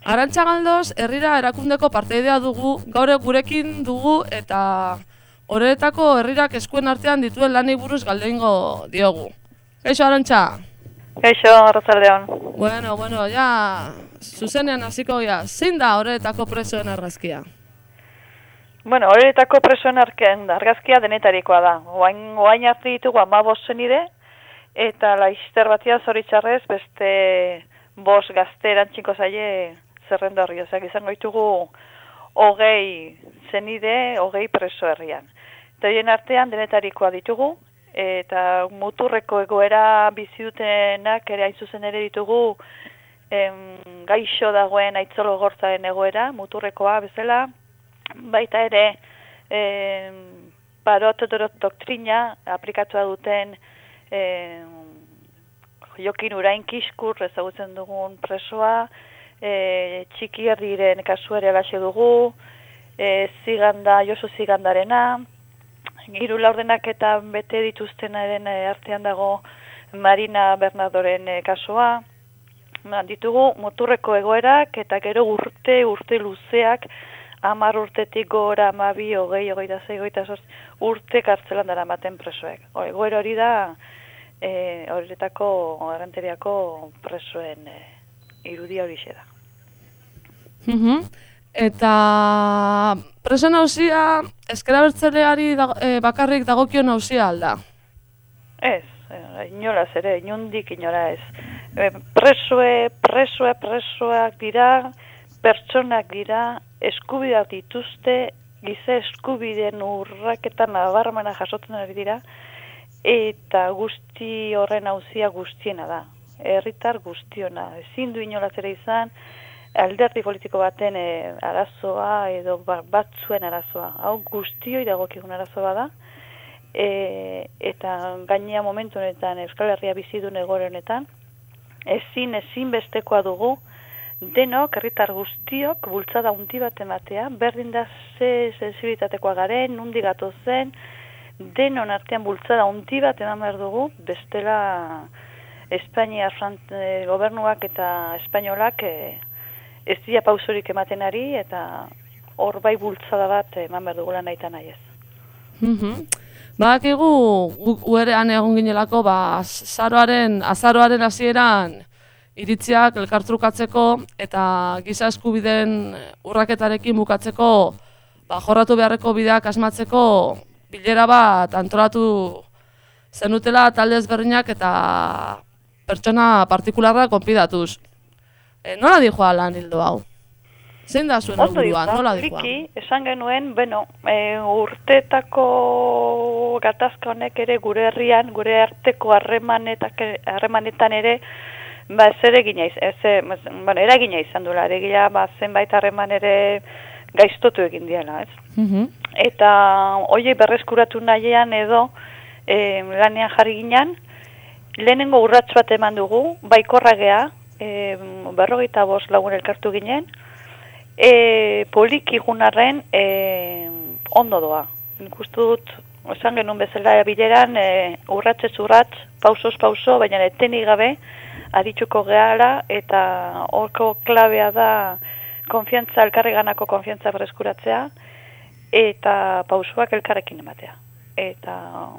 Arantxa Galdoz, herrira erakundeko parteidea dugu, gaur gurekin dugu eta horretako herrirak eskuen artean dituen lanei buruz galdeingo diogu. Kaixo, Arantxa? Kaixo, arratsaldeon. Bueno, ja, zuzenean hasiko ja. Zein da horretako presoen argazkia? Bueno, horretako presoen argazkia denetarikoa da. Oain arte ditugu 15 senide, eta laizter batia zoritxarrez beste 5 gazte erantziko zaie zerrenda horri. Ozeak izango ditugu 20 senide, 20 preso herrian. Eta horien artean denetarikoa ditugu, eta muturreko egoera bizi dutenak ere hain zuzen ere ditugu gaixo dagoen Aitzolo Gortzaren egoera, muturrekoa bezala, baita ere parot doktrina aplikatua duten Jokin Urain Kiskur ezagutzen dugun presoa, Txiki Herriren kasu ere alaxe dugu, Josu Zigandarena, hiru laurdenak eta bete dituztenaren artean dago Marina Bernadoren kasua. Ditugu muturreko egoerak eta gero urte luzeak 10 urtetik gora 12, 20, 26, 28 urte kartzelan daramaten presoek. Egoera hori da horretako Errenteriako presoen irudia horixe da. Eta presoen auzia Ezker Abertzaleari bakarrik dagokion auzia alda? Ez, inolaz ere, inundik inora ez. Presoak dira, pertsonak dira, eskubideak dituzte, giza eskubideen urraketan nabarmena jasotzen ari dira, eta guzti horren auzia guztiena da. Herritar guztiona. Ezin du inolaz ere izan, alderdi politiko baten arazoa edo batzuen arazoa. Hau guztioi dagokigun arazoa da. Eta gainea momentu honetan Euskal Herria bizidun egoera honetan, ezin bestekoa dugu, denok, herritar guztiok, bultzada handi bat ematea, berdin da ze sensibilitatekoa garen, nundi gatozen, denon artean bultzada handi bat eman behar dugu, bestela Espainia gobernuak eta espainolak ez dira pausorik ematen ari, eta hor bai bultzada bat eman behar dugula nahi eta nahi ez. Badakigu uerean egon ginelako, azaroaren hasieran iritziak elkartrukatzeko eta giza eskubideen urraketarekin bukatzeko jorratu beharreko bideak asmatzeko bilera bat antolatu zenutela talde ezberdinak eta pertsona partikularra konpidatuz. Nola dijoa lan hildo hau? Zein da zuen helburua? Nola dijoa? Esan genuen, urteetako gatazka honek ere gure herrian, gure arteko harremanetan ere eragina izan duela, eregia zenbait harreman ere gaiztotu egin diela, ez? Eta horiek berreskuratu nahian edo lanean jarri ginen, lehenengo urrats bat eman dugu, baikorra gea, 45 lagun elkartu ginen, poliki junarren ondo doa. Nik uste dut, esan genuen bezala bileran, urratzez urratz, pausoz pauso, baina etenik gabe, adituko gehala, eta horko klabea da konfiantza, elkarreganako konfiantza berreskuratzea, eta pausoak elkarrekin ematea. Eta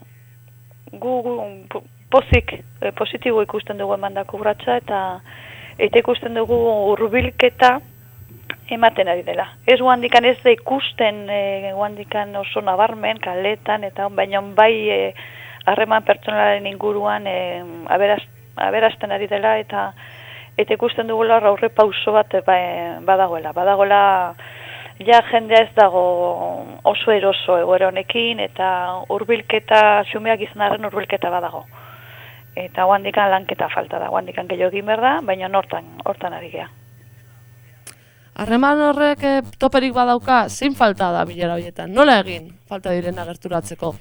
positibo ikusten dugu emandako urratsa, eta ikusten dugu hurbilketa ematen ari dela. Ez guandikan ez da ikusten, guandikan oso nabarmen, kaletan, eta baina bai harreman pertsonalaren inguruan aberasten ari dela, eta ikusten dugu aurre pauso bat badagoela. Badagoela, ja jendea ez dago oso eroso egoera honekin, eta hurbilketa, xumeak izan arren hurbilketa badago. Eta guandikan lanketa falta da, guandikan gehiago egin behar da, baina hortan ari gea. Harreman horrek toperik badauka, zein falta da bilera horietan? Nola egin falta direna gerturatzeko?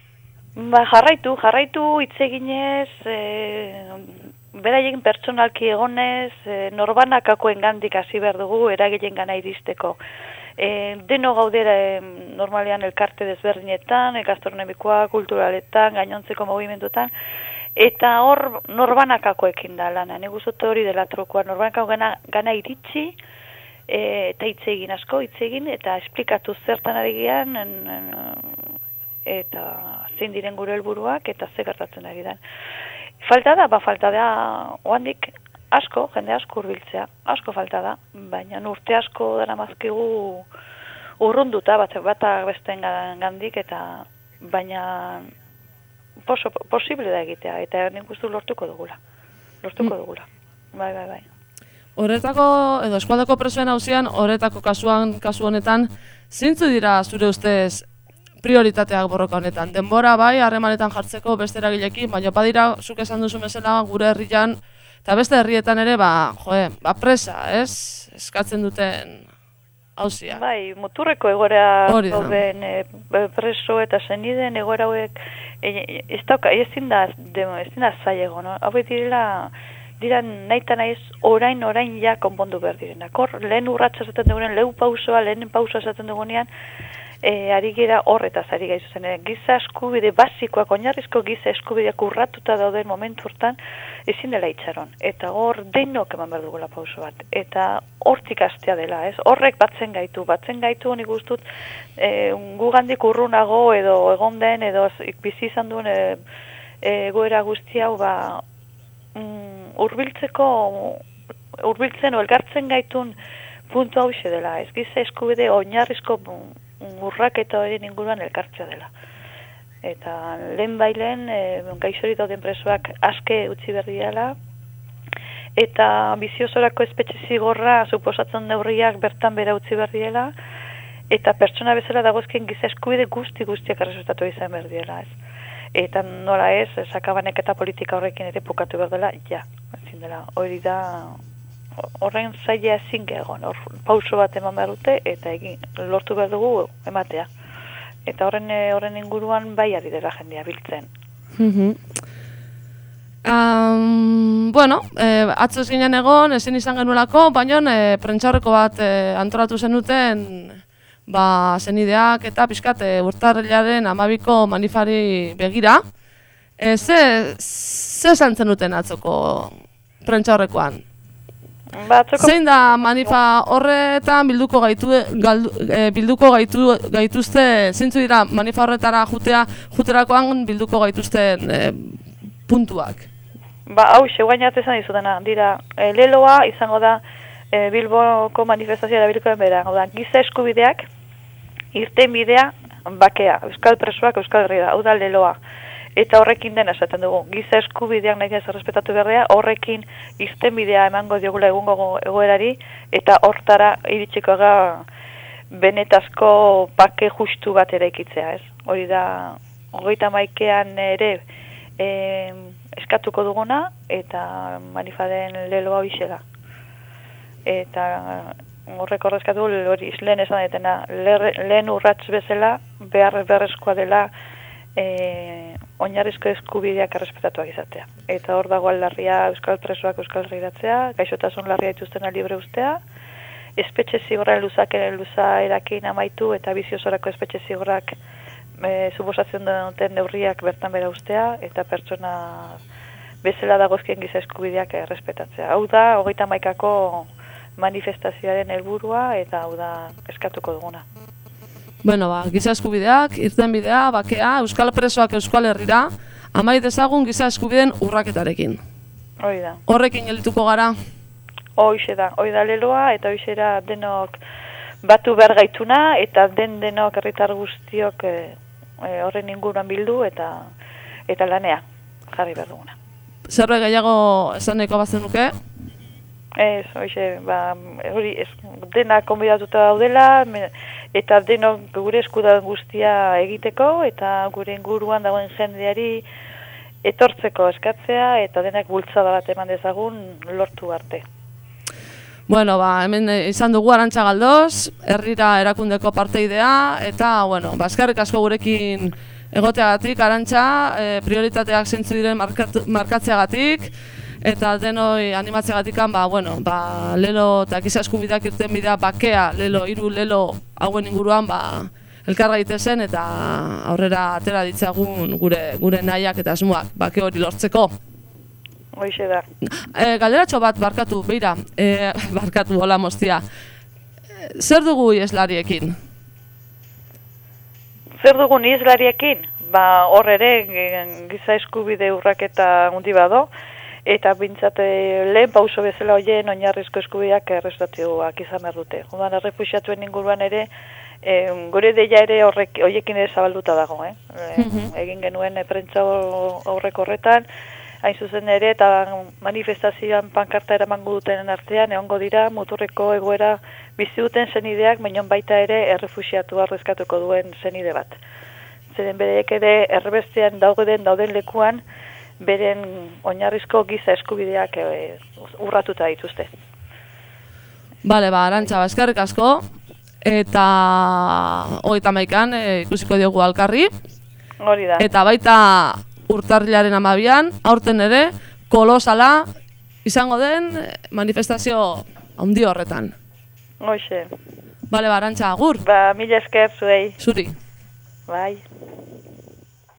Jarraitu hitz eginez, beraien pertsonalki egonez, norbanakakoen gandik hasi behar dugu eragileen gana iristeko. Deno gaudera normalean elkarte desberdinetan, gastronomikoa, kulturaletan, gainontzeko movimentutan, eta hor norbanakakoekin da lana. Nik uste hori dela trokoa, norbanakako gana iritsi, eta hitz egin eta esplikatu zertan ari gean, eta zein diren gure helburuak eta ze gertatzen ari den. Falta da, oandik jende asko hurbiltzea, asko falta da, baina urte asko dara mazkigu urrunduta bata besteen gandik, eta baina posible da egitea, eta nik uste lortuko dugula. Bai. Horretako, edo eskualdeko presoen hauzian, horretako kasu honetan, zeintzu dira zure ustez prioritateak borroka honetan? Denbora bai, harremanetan jartzeko beste eragilekin, baina badira, zuk esan duzu bezala, gure herrian, eta beste herrietan ere, presa, ez? Eskatzen duten hauzia. Bai, muturreko egoera dauden preso eta senideen egoera hauek, ezin da zaiego, no? Hau dira nahi naiz orain ja konpondu behar direnak. Hor, lehen urratsa esaten dugunean, lehen pausoa esaten dugunean, ari gira horretaz ari gaizu zen. Giza eskubide basikoak, oinarrizko giza eskubideak urratuta dauden momentu hortan, ezin dela itxaron. Eta hor, denok eman behar dugula pauso bat. Eta hortik hastea dela, ez? Horrek batzen gaitu, nik ustut, gugandik urrunago edo egon den, edo bizi izan duen egoera guzti hau, hurbiltzen o elkartzen gaitun puntu hause dela, ez giza eskubide oinarrizko urraketa horien inguruan elkartzea dela. Eta lehen gaixori dauden presoak aske utzi behar dela, eta biziosorako espetxe zigorra suposatzen neurriak bertan bera utzi behar dela, eta pertsona bezala dagozkien giza eskubide guztiak erresultatu izan behar dela, ez. Eta nola ez, sakabanek eta politika horrekin ere bukatu behar dela, ezin dela, hori da, horren zaila ezin egon, pauso bat eman behar dute, eta lortu behar dugu ematea. Eta horren inguruan bai ari dela jendea biltzen. Atzo ez ginen egon, ezin izan genuelako, baina prentsaurreko bat antolatu zenuten, zenideak eta pixkat urtarrilaren 12ko manifari begira. Ze esan zenuten atzoko prentsaurrekoan? Zein da manifa horretan bilduko gaituzte, zeintzu dira manifa horretara juterakoan bilduko gaituzten puntuak? Hau, guain esan dizutena, dira, leloa izango da Bilboko manifestazioa erabilikoen bera, giza eskubideak, irtenbidea, bakea, euskal presoak, euskal herria, hau da leloa. Eta horrekin dena esaten dugu, giza eskubideak nahi errespetatu berrea, horrekin irtenbidea emango diogula egungo egoerari, eta hortara iritsiko benetazko bake justu bat eraikitzea, ez? Hori da, 31ean ere eskatuko duguna, eta manifaden leloa hoixe da. Eta horrek horrezkatu hori lehen esan detena, lehen urrats bezala beharrezkoa dela oinarrizko eskubideak errespetatuak izatea. Eta hor dago aldarria euskal presoak euskal herriratzea, gaixotasun larria dituztena libre ustea, espetxe zigorra luzaerakin amaitu eta biziosorako espetxe zigorrak suposatzen duten neurriak bertan bera ustea, eta pertsona bezala dagozkien giza eskubideak errespetatzea. Hau da, 31ko manifestazioaren helburua, eta hau da eskatuko duguna. Giza eskubideak, irtenbidea, bakea, euskal presoak euskal herrira, amait ezagun giza eskubideen urraketarekin. Hori da. Horrekin geldituko gara? Hori da leloa, eta hori da denok batu behar gaituna, eta denok herritar guztiok horren inguruan bildu, eta lanea jarri behar duguna. Zerbait gehiago esaneko bazenuke? Ez, hori dena konbidatuta daudela, eta denok gure eskudan guztia egiteko, eta gure inguruan dagoen jendeari etortzeko eskatzea, eta denak bultzada bat eman dezagun lortu arte. Hemen izan dugu Arantxa Galdoz, herrira erakundeko parteidea, eta, eskerrik asko gurekin egoteagatik, Arantxa, prioritateak zeintzu diren markatzeagatik, eta denoi animatzeagatik, lelo eta giza eskubideak irtenbidea bakea, hiru lelo hauen inguruan, elkar gaitezen eta aurrera atera ditzagun gure nahiak eta asmoak, bake hori lortzeko. Hoixe da. Galderatxo bat barkatu, beira, barkatu, hola moztia. zer dugu ieslariekin? Zer dugun islariekin? Hor ere giza eskubide urraketa hundi bado, eta bintzat lehen pauso bezala hoien oinarrizko eskubideak errestatuak izan behar dute. Orduan errefuxiatuen inguruan ere, gure deia ere horiekin ere zabalduta dago. Egin genuen prentza aurreko horretan, hain zuzen ere, eta manifestazioan pankarta eramango dutenen artean, egongo dira muturreko egoera bizi duten zenideak, baina baita ere errefuxiatua erreskatuko duen zenide bat. Zeren bereek ere erbestean dauden lekuan, beren oinarrizko giza eskubideak urratuta dituzte. Bale, Arantxa, eskerrik asko, eta 31an ikusiko diogu alkarri. Hori da. Eta baita urtarrilaren 12an, aurten ere, kolosala izango den manifestazio handi horretan. Hoxe. Bale, Arantxa, agur. Mila esker zuei. Zuri. Bai.